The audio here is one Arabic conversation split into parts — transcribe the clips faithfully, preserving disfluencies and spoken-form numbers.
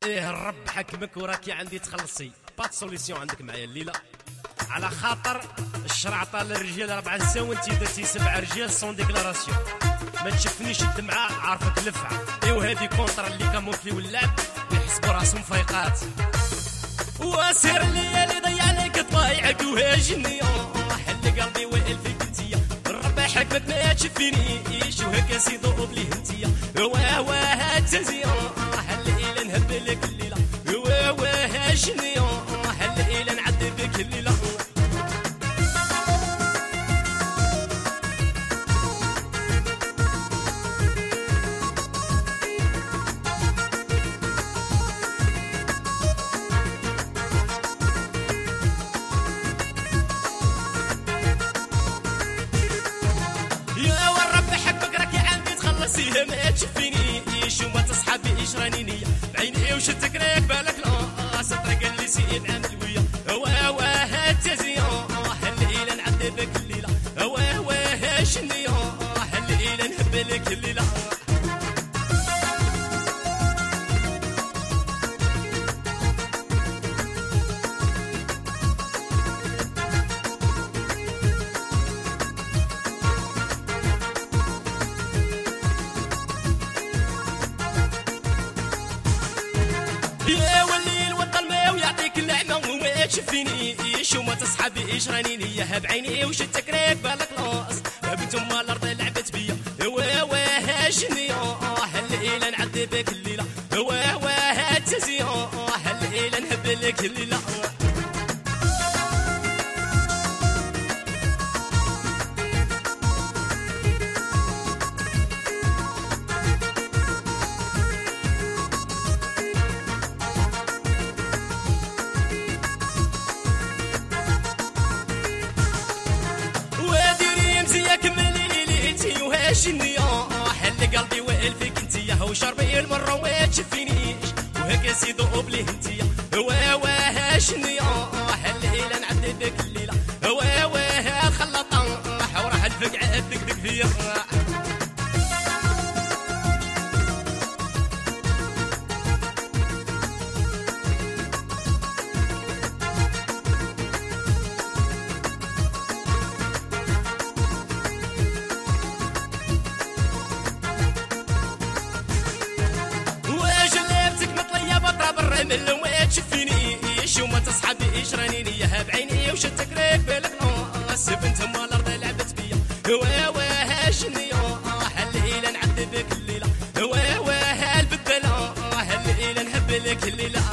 ايه الرب حكمك وراكي عندي تخلصي بات سوليسيون عندك معايا الليله على خاطر الشرعطه للرجال ربعه نساء وانتي درتي سبع رجال سون ديكلاراسيون ما تشوفنيش الدمعه عارفك لفعه ايوا هادي كونتر اللي كاموفلي واللعب يحسبوا راسهم فايقات واسير الليالي ضيع عليك طايعك وهاجني حل قلبي وائل فيك انتيا الرب حكمك ما تشوفينيش وهكا سيدو بليه انتيا واه واه تزيا حل الى نهبلك الليله واه واه هاجني حل الى نعذبك الليله فيها ما تشوفينيش وما تصحابيش راني نية بعيني وشدك راك بالك لا سطرق اللي سيد عامل ويا واه واه تزيا هل إلى نعذبك الليلة واه واه شنيا هل إلى نهبلك الليلة يا وليل والظلمة ويعطيك اللعنة وما تشوفينيش وما تصحابيش راني نية بعيني وشدتك راك بالك لاص بنت ام الارض لعبت بيا واه واه شنيا هل إلى نعذبك الليلة واه واه تزيا هل إلى نهبلك الليلة شنيا حل قلبي وائل فيك انتيا هو شربي المرة وما تشوفينيش وهكا سيدو بليه انتيا واه واه شنيا حل إلى نعذبك الليلة واه واه الخلاطة وراح الفقعة دقدق فيا من وما تشوفينيش وما تصحابيش راني نية بعيني وشدتك راك بالك ناس بنت ام الارض لعبت بيا واه واه شنيا هل إلى نعذبك الليلة واه واه البدلة هل إلى نهبلك الليلة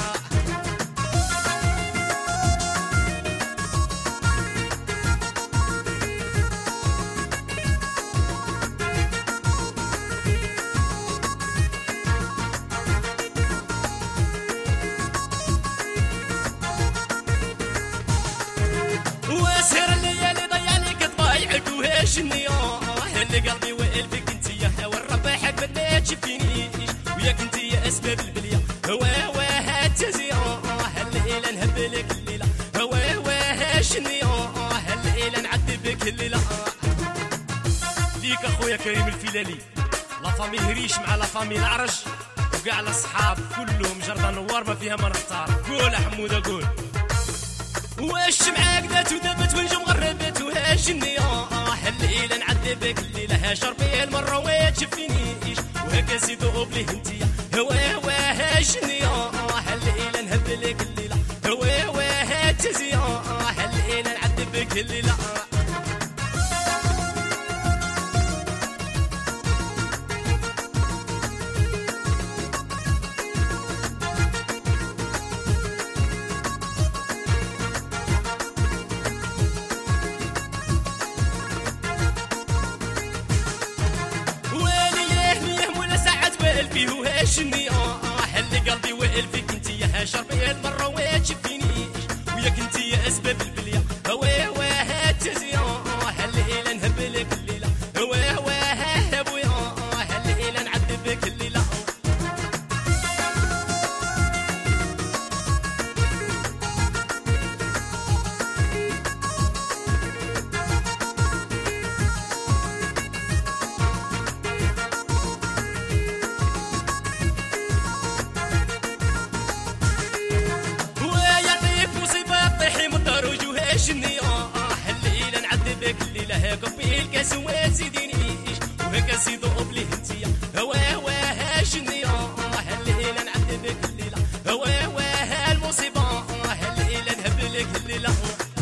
شنيا هل قلبي وائل فيك انتيا والرب حكمك ما تشوفينيش وياك انتيا اسباب البليه واه واه تزيا هل إلى نهبلك الليله واه واه شنيا هل إلى نعذبك الليله ليك اخويا كريم الفيلالي لا فامي هريش مع لا فامي العرج وكاع الاصحاب كلهم جرده نوار ما فيها ما نختار قول حموده قول واش معاك دات ودبت ونجم غربت وهاجنيا هل إلى نعذبك الليلة ها شربي المرة وما تشوفينيش وهكا زيدو بليه انتيا واه واه شنيا هل إلى نهبلك الليلة واه واه تزيا هل إلى نعذبك الليلة فيه وهاشني حل قلبي وائل فيك انتيا شربي المرة وما تشوفينيش وياك انتيا اسباب البلية واه واه تزيا هل إلى نهبلك الليلة واه واه ابويا هل إلى نعذبك الليلة هكا سوات زيدينيش وهكا زيدوب ليه انتيا هوا هوا هاشني هالليلة نعذبك الليلة هوا هوا هالمصيبة هالليلة نهبلك الليلة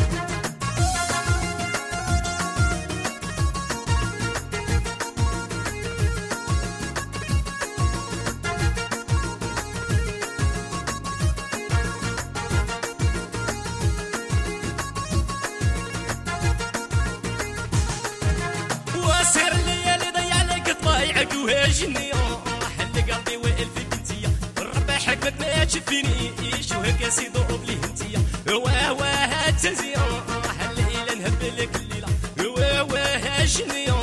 وصير الليالي ضيع لك طبايعك وهاجني حل قلبي وقل فيك انتيا الرب حكمك ما تشفينيش وهكا سيدو بليه انتيا هوا هوا هاتزيا هالليلة نهبلك الليلة هوا هوا هاجني